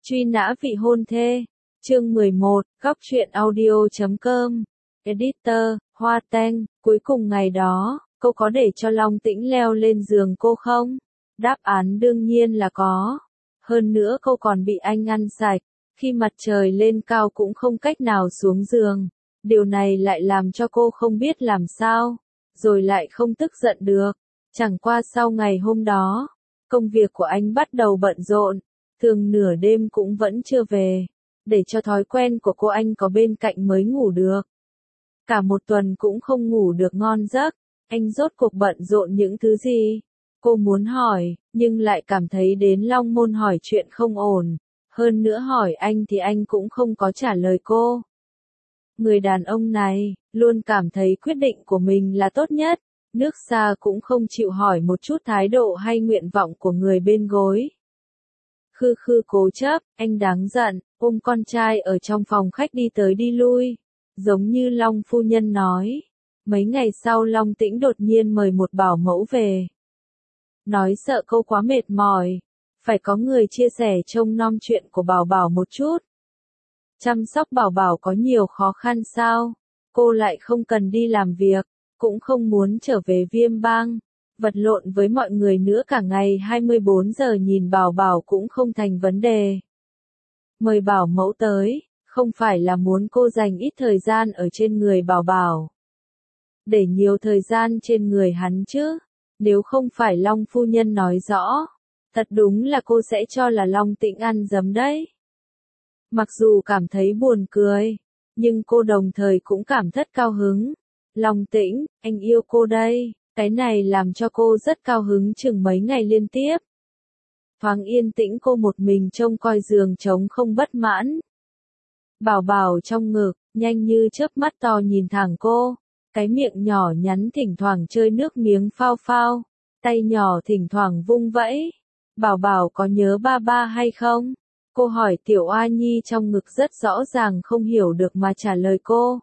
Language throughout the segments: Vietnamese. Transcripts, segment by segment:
Truy nã vị hôn thê. Chương 11, góc truyện audio.com. Editor, Hoa Teng, cuối cùng ngày đó, cô có để cho Long Tĩnh leo lên giường cô không? Đáp án đương nhiên là có. Hơn nữa cô còn bị anh ăn sạch, khi mặt trời lên cao cũng không cách nào xuống giường. Điều này lại làm cho cô không biết làm sao, rồi lại không tức giận được. Chẳng qua sau ngày hôm đó, công việc của anh bắt đầu bận rộn, thường nửa đêm cũng vẫn chưa về. Để cho thói quen của cô anh có bên cạnh mới ngủ được. Cả một tuần cũng không ngủ được ngon giấc, anh rốt cuộc bận rộn những thứ gì? Cô muốn hỏi, nhưng lại cảm thấy đến Long Môn hỏi chuyện không ổn. Hơn nữa hỏi anh thì anh cũng không có trả lời cô. Người đàn ông này, luôn cảm thấy quyết định của mình là tốt nhất. Nước xa cũng không chịu hỏi một chút thái độ hay nguyện vọng của người bên gối. Khư khư cố chấp, anh đáng giận, ôm con trai ở trong phòng khách đi tới đi lui. Giống như Long phu nhân nói. Mấy ngày sau Long Tĩnh đột nhiên mời một bảo mẫu về. Nói sợ cô quá mệt mỏi, phải có người chia sẻ trông nom chuyện của Bảo Bảo một chút. Chăm sóc Bảo Bảo có nhiều khó khăn sao? Cô lại không cần đi làm việc, cũng không muốn trở về Viêm Bang, vật lộn với mọi người nữa cả ngày 24 giờ nhìn Bảo Bảo cũng không thành vấn đề. Mời bảo mẫu tới, không phải là muốn cô dành ít thời gian ở trên người Bảo Bảo. Để nhiều thời gian trên người hắn chứ, nếu không phải Long phu nhân nói rõ, thật đúng là cô sẽ cho là Long Tĩnh ăn dấm đấy. Mặc dù cảm thấy buồn cười, nhưng cô đồng thời cũng cảm rất cao hứng. Long Tĩnh, anh yêu cô đây, cái này làm cho cô rất cao hứng chừng mấy ngày liên tiếp. Thoáng yên tĩnh cô một mình trông coi giường trống không bất mãn. Bảo Bảo trong ngực, nhanh như chớp mắt to nhìn thẳng cô, cái miệng nhỏ nhắn thỉnh thoảng chơi nước miếng phao phao, tay nhỏ thỉnh thoảng vung vẫy. Bảo Bảo có nhớ ba ba hay không? Cô hỏi Tiểu Oa Nhi trong ngực rất rõ ràng không hiểu được mà trả lời cô.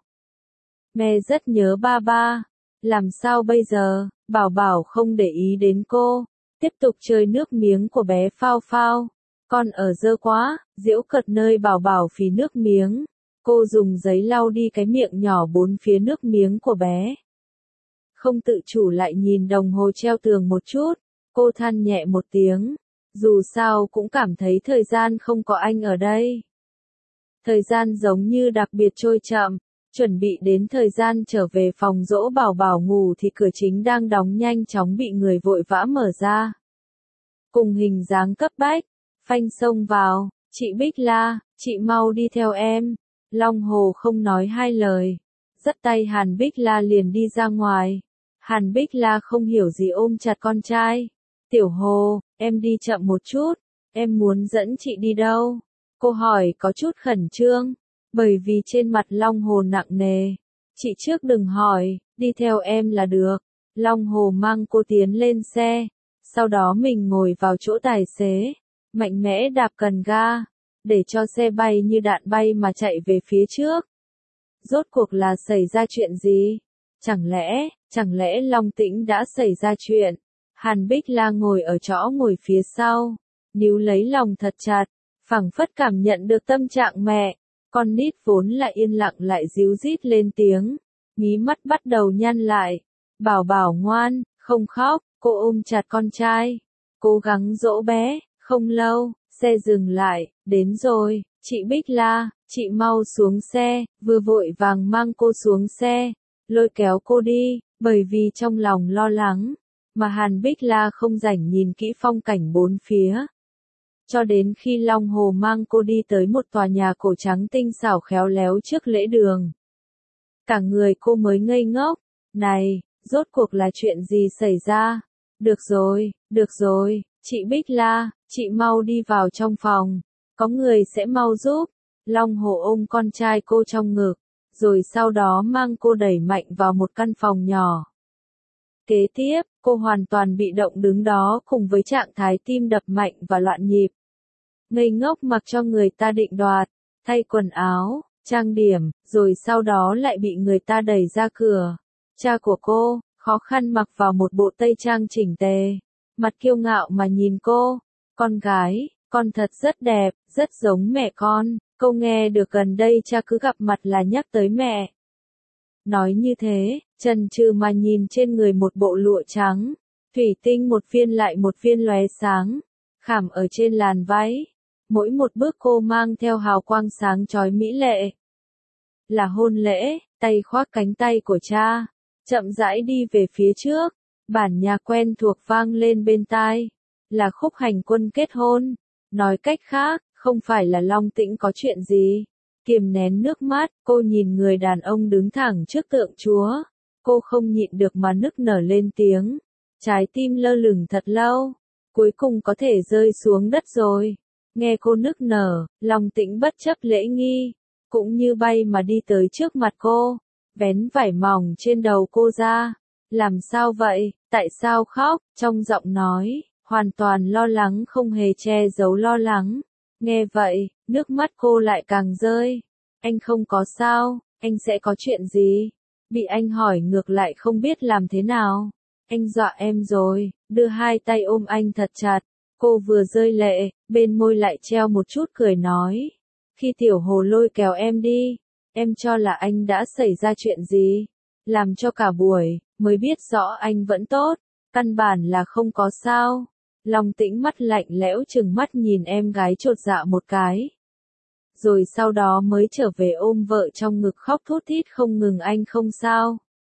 Mẹ rất nhớ ba ba. Làm sao bây giờ? Bảo Bảo không để ý đến cô, tiếp tục chơi nước miếng của bé phao phao. Con ở dơ quá, giễu cợt nơi Bảo Bảo phì nước miếng. Cô dùng giấy lau đi cái miệng nhỏ bốn phía nước miếng của bé. Không tự chủ lại nhìn đồng hồ treo tường một chút, cô than nhẹ một tiếng. Dù sao cũng cảm thấy thời gian không có anh ở đây. Thời gian giống như đặc biệt trôi chậm, chuẩn bị đến thời gian trở về phòng dỗ Bảo Bảo ngủ thì cửa chính đang đóng nhanh chóng bị người vội vã mở ra. Cùng hình dáng cấp bách, phanh xông vào, chị Bích La, chị mau đi theo em. Long Hồ không nói hai lời, dắt tay Hàn Bích La liền đi ra ngoài. Hàn Bích La không hiểu gì ôm chặt con trai. Tiểu Hồ, em đi chậm một chút, em muốn dẫn chị đi đâu? Cô hỏi có chút khẩn trương, bởi vì trên mặt Long Hồ nặng nề. Chị trước đừng hỏi, đi theo em là được. Long Hồ mang cô tiến lên xe, sau đó mình ngồi vào chỗ tài xế, mạnh mẽ đạp cần ga, để cho xe bay như đạn bay mà chạy về phía trước. Rốt cuộc là xảy ra chuyện gì? Chẳng lẽ Long Tĩnh đã xảy ra chuyện? Hàn Bích La ngồi ở chỗ ngồi phía sau, níu lấy lòng thật chặt, phảng phất cảm nhận được tâm trạng mẹ. Con nít vốn lại yên lặng lại díu dít lên tiếng, mí mắt bắt đầu nhăn lại. Bảo Bảo ngoan, không khóc, cô ôm chặt con trai, cố gắng dỗ bé. Không lâu, xe dừng lại, đến rồi, chị Bích La, chị mau xuống xe, vừa vội vàng mang cô xuống xe, lôi kéo cô đi, bởi vì trong lòng lo lắng, mà Hàn Bích La không rảnh nhìn kỹ phong cảnh bốn phía. Cho đến khi Long Hồ mang cô đi tới một tòa nhà cổ trắng tinh xảo khéo léo trước lễ đường. Cả người cô mới ngây ngốc, này, rốt cuộc là chuyện gì xảy ra? Được rồi, chị Bích La, chị mau đi vào trong phòng, có người sẽ mau giúp. Long Hồ ôm con trai cô trong ngực, rồi sau đó mang cô đẩy mạnh vào một căn phòng nhỏ. Kế tiếp, cô hoàn toàn bị động đứng đó cùng với trạng thái tim đập mạnh và loạn nhịp. Ngây ngốc mặc cho người ta định đoạt, thay quần áo, trang điểm, rồi sau đó lại bị người ta đẩy ra cửa. Cha của cô, khó khăn mặc vào một bộ tây trang chỉnh tề, mặt kiêu ngạo mà nhìn cô. Con gái, Con thật rất đẹp, rất giống mẹ con, câu nghe được gần đây cha cứ gặp mặt là nhắc tới mẹ. Nói như thế, chần chừ mà nhìn trên người một bộ lụa trắng, thủy tinh một viên lại một viên lóe sáng, khảm ở trên làn váy. Mỗi một bước cô mang theo hào quang sáng chói mỹ lệ. Là hôn lễ, tay khoác cánh tay của cha, chậm rãi đi về phía trước, bản nhạc quen thuộc vang lên bên tai. Là khúc hành quân kết hôn. Nói cách khác, không phải là Long Tĩnh có chuyện gì. Kiềm nén nước mắt, cô nhìn người đàn ông đứng thẳng trước tượng Chúa. Cô không nhịn được mà nức nở lên tiếng. Trái tim lơ lửng thật lâu, cuối cùng có thể rơi xuống đất rồi. Nghe cô nức nở, Long Tĩnh bất chấp lễ nghi, cũng như bay mà đi tới trước mặt cô, vén vải mỏng trên đầu cô ra. Làm sao vậy, tại sao khóc, trong giọng nói, hoàn toàn lo lắng không hề che giấu lo lắng. Nghe vậy, nước mắt cô lại càng rơi. Anh không có sao, anh sẽ có chuyện gì? Bị anh hỏi ngược lại không biết làm thế nào. Anh dọa em rồi, đưa hai tay ôm anh thật chặt. Cô vừa rơi lệ, bên môi lại treo một chút cười nói. Khi tiểu hồ lôi kéo em đi, em cho là anh đã xảy ra chuyện gì. Làm cho cả buổi, mới biết rõ anh vẫn tốt, căn bản là không có sao. Long Tĩnh mắt lạnh lẽo chừng mắt nhìn em gái chột dạ một cái. Rồi sau đó mới trở về ôm vợ trong ngực khóc thút thít không ngừng anh không sao.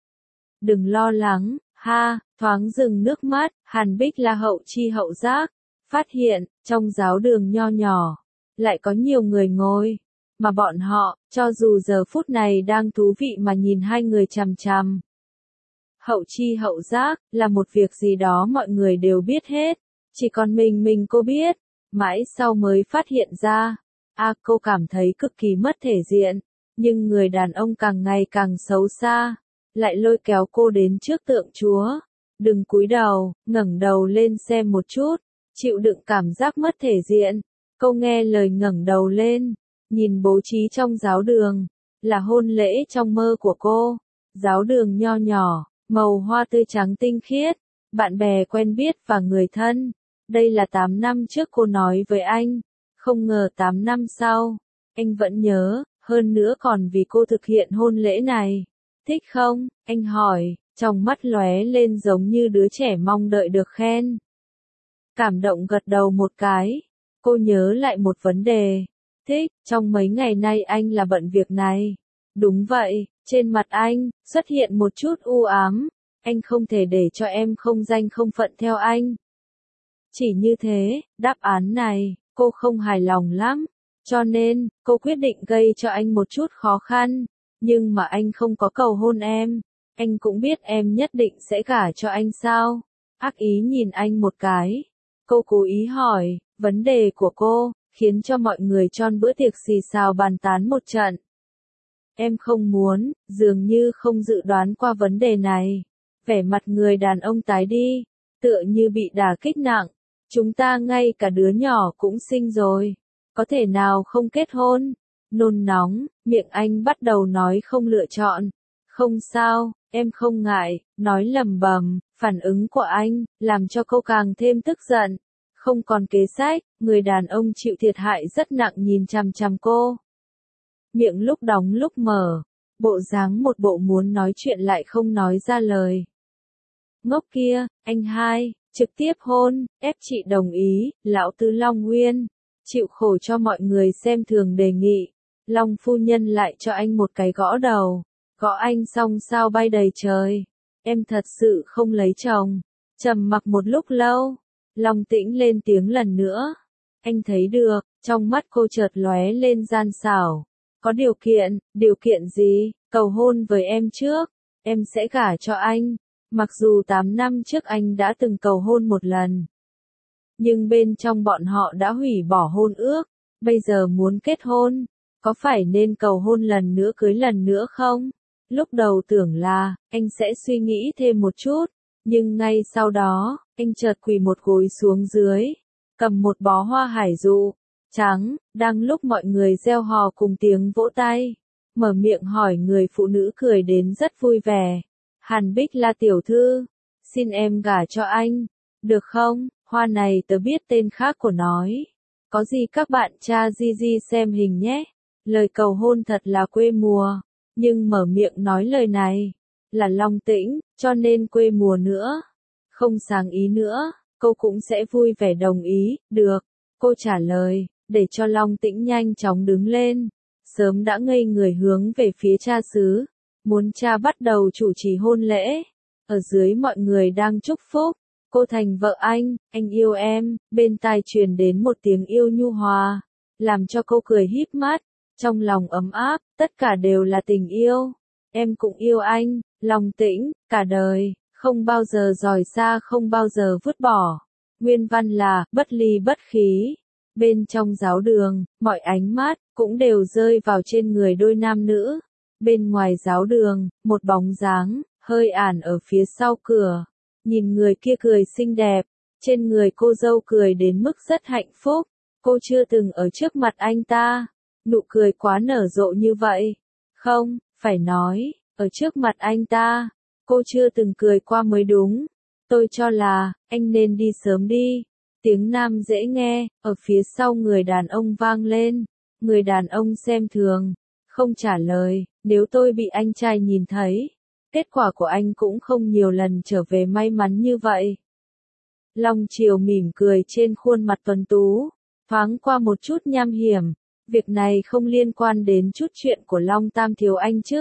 Đừng lo lắng, ha, thoáng dừng nước mắt, Hàn Bích là hậu chi hậu giác. Phát hiện, trong giáo đường nho nhỏ, lại có nhiều người ngồi, mà bọn họ, cho dù giờ phút này đang thú vị mà nhìn hai người chằm chằm. Hậu chi hậu giác, là một việc gì đó mọi người đều biết hết, chỉ còn mình cô biết, mãi sau mới phát hiện ra. Cô cảm thấy cực kỳ mất thể diện, nhưng người đàn ông càng ngày càng xấu xa, lại lôi kéo cô đến trước tượng Chúa. Đừng cúi đầu, ngẩng đầu lên xem một chút. Chịu đựng cảm giác mất thể diện, cô nghe lời ngẩng đầu lên, nhìn bố trí trong giáo đường, là hôn lễ trong mơ của cô. Giáo đường nho nhỏ, màu hoa tươi trắng tinh khiết, bạn bè quen biết và người thân. Đây là 8 năm trước cô nói với anh, không ngờ 8 năm sau, anh vẫn nhớ, hơn nữa còn vì cô thực hiện hôn lễ này. Thích không? Anh hỏi, trong mắt lóe lên giống như đứa trẻ mong đợi được khen. Cảm động gật đầu một cái, cô nhớ lại một vấn đề. Thích, trong mấy ngày nay anh là bận việc này. Đúng vậy, trên mặt anh, xuất hiện một chút u ám. Anh không thể để cho em không danh không phận theo anh. Chỉ như thế, đáp án này, cô không hài lòng lắm. Cho nên, cô quyết định gây cho anh một chút khó khăn. Nhưng mà anh không có cầu hôn em. Anh cũng biết em nhất định sẽ gả cho anh sao? Ác ý nhìn anh một cái. Cô cố ý hỏi, vấn đề của cô, khiến cho mọi người trong bữa tiệc xì xào bàn tán một trận. Em không muốn, dường như không dự đoán qua vấn đề này. Vẻ mặt người đàn ông tái đi, tựa như bị đả kích nặng. Chúng ta ngay cả đứa nhỏ cũng sinh rồi. Có thể nào không kết hôn? Nôn nóng, miệng anh bắt đầu nói không lựa chọn. Không sao, em không ngại, nói lầm bầm, phản ứng của anh, làm cho cô càng thêm tức giận. Không còn kế sách, người đàn ông chịu thiệt hại rất nặng nhìn chằm chằm cô. Miệng lúc đóng lúc mở, bộ dáng một bộ muốn nói chuyện lại không nói ra lời. Ngốc kia, anh hai, trực tiếp hôn, ép chị đồng ý, lão tứ Long Nguyên, chịu khổ cho mọi người xem thường đề nghị. Long phu nhân lại cho anh một cái gõ đầu, gõ anh xong sao bay đầy trời. Em thật sự không lấy chồng. Trầm mặc một lúc lâu, Long Tĩnh lên tiếng lần nữa. Anh thấy được, trong mắt cô chợt lóe lên gian xảo. Có điều kiện gì? Cầu hôn với em trước, em sẽ gả cho anh. Mặc dù 8 năm trước anh đã từng cầu hôn một lần, nhưng bên trong bọn họ đã hủy bỏ hôn ước, bây giờ muốn kết hôn, có phải nên cầu hôn lần nữa cưới lần nữa không? Lúc đầu tưởng là, anh sẽ suy nghĩ thêm một chút, nhưng ngay sau đó, anh chợt quỳ một gối xuống dưới, cầm một bó hoa hải dụ, trắng, đang lúc mọi người reo hò cùng tiếng vỗ tay, mở miệng hỏi người phụ nữ cười đến rất vui vẻ. Hàn Bích là tiểu thư, xin em gả cho anh, được không? Hoa này tớ biết tên khác của nói, Có gì các bạn tra Gigi xem hình nhé. Lời cầu hôn thật là quê mùa, nhưng mở miệng nói lời này là Long Tĩnh, cho nên quê mùa nữa. Không sáng ý nữa, cô cũng sẽ vui vẻ đồng ý, được. Cô trả lời, để cho Long Tĩnh nhanh chóng đứng lên. Sớm đã ngây người hướng về phía cha xứ, muốn cha bắt đầu chủ trì hôn lễ. Ở dưới mọi người đang chúc phúc, cô thành vợ anh yêu em, bên tai truyền đến một tiếng yêu nhu hòa, làm cho cô cười híp mắt, trong lòng ấm áp, tất cả đều là tình yêu. Em cũng yêu anh, Long Tĩnh, cả đời, không bao giờ rời xa, không bao giờ vứt bỏ. Nguyên văn là, bất ly bất khí. Bên trong giáo đường, mọi ánh mắt cũng đều rơi vào trên người đôi nam nữ. Bên ngoài giáo đường, một bóng dáng hơi ẩn ở phía sau cửa. Nhìn người kia cười xinh đẹp, trên người cô dâu cười đến mức rất hạnh phúc. Cô chưa từng ở trước mặt anh ta, nụ cười quá nở rộ như vậy. Không, phải nói, ở trước mặt anh ta, cô chưa từng cười qua mới đúng. Tôi cho là, anh nên đi sớm đi. Tiếng nam dễ nghe, ở phía sau người đàn ông vang lên. Người đàn ông xem thường, không trả lời, nếu tôi bị anh trai nhìn thấy, kết quả của anh cũng không nhiều lần trở về may mắn như vậy. Long Triều mỉm cười trên khuôn mặt tuấn tú, thoáng qua một chút nham hiểm. Việc này không liên quan đến chút chuyện của Long Tam Thiếu Anh chứ?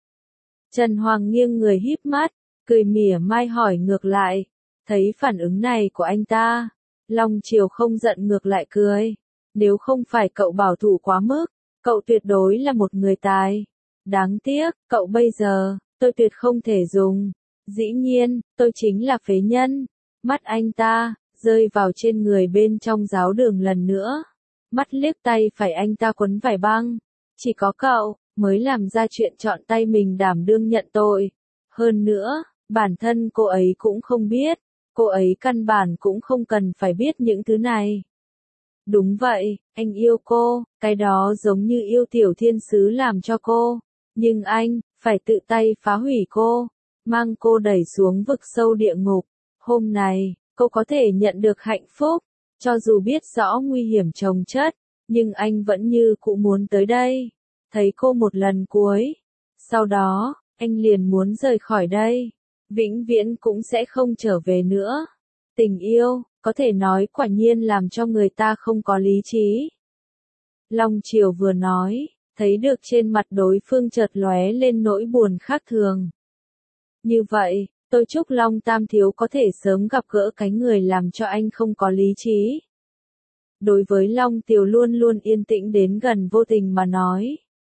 Trần Hoàng nghiêng người híp mắt, cười mỉa mai hỏi ngược lại. Thấy phản ứng này của anh ta, Long Triều không giận ngược lại cười. Nếu không phải cậu bảo thủ quá mức, cậu tuyệt đối là một người tài. Đáng tiếc, cậu bây giờ, tôi tuyệt không thể dùng. Dĩ nhiên, tôi chính là phế nhân. Mắt anh ta rơi vào trên người bên trong giáo đường lần nữa. Mắt liếc tay phải anh ta quấn vải băng. Chỉ có cậu mới làm ra chuyện chọn tay mình đảm đương nhận tội. Hơn nữa, bản thân cô ấy cũng không biết. Cô ấy căn bản cũng không cần phải biết những thứ này. Đúng vậy, anh yêu cô, cái đó giống như yêu tiểu thiên sứ làm cho cô. Nhưng anh, phải tự tay phá hủy cô, mang cô đẩy xuống vực sâu địa ngục. Hôm này, cô có thể nhận được hạnh phúc, cho dù biết rõ nguy hiểm chồng chất, nhưng anh vẫn như cũ muốn tới đây, thấy cô một lần cuối. Sau đó, anh liền muốn rời khỏi đây, vĩnh viễn cũng sẽ không trở về nữa. Tình yêu, có thể nói quả nhiên làm cho người ta không có lý trí. Long Triều vừa nói, thấy được trên mặt đối phương chợt lóe lên nỗi buồn khác thường. Như vậy, tôi chúc Long Tam Thiếu có thể sớm gặp gỡ cái người làm cho anh không có lý trí. Đối với Long Tiều luôn luôn yên tĩnh đến gần vô tình mà nói.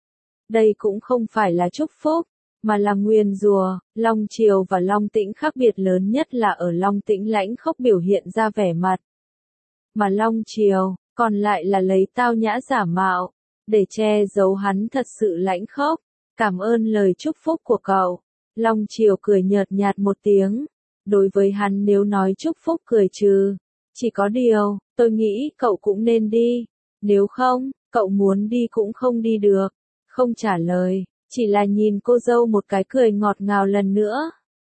Đây cũng không phải là chúc phúc, mà là nguyền rủa. Long Triều và Long Tĩnh khác biệt lớn nhất là ở Long Tĩnh lãnh khốc biểu hiện ra vẻ mặt. Mà Long Triều, còn lại là lấy tao nhã giả mạo, để che giấu hắn thật sự lãnh khốc. Cảm ơn lời chúc phúc của cậu. Long Triều cười nhợt nhạt một tiếng. Đối với hắn nếu nói chúc phúc cười trừ. Chỉ có điều, tôi nghĩ cậu cũng nên đi. Nếu không, cậu muốn đi cũng không đi được. Không trả lời, chỉ là nhìn cô dâu một cái cười ngọt ngào lần nữa.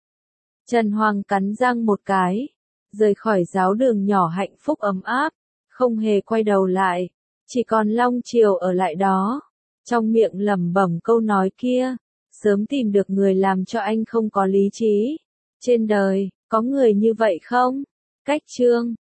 Trần Hoàng cắn răng một cái, rời khỏi giáo đường nhỏ hạnh phúc ấm áp, không hề quay đầu lại. Chỉ còn Long Triều ở lại đó, trong miệng lẩm bẩm câu nói kia, sớm tìm được người làm cho anh không có lý trí. Trên đời, có người như vậy không? Cách chương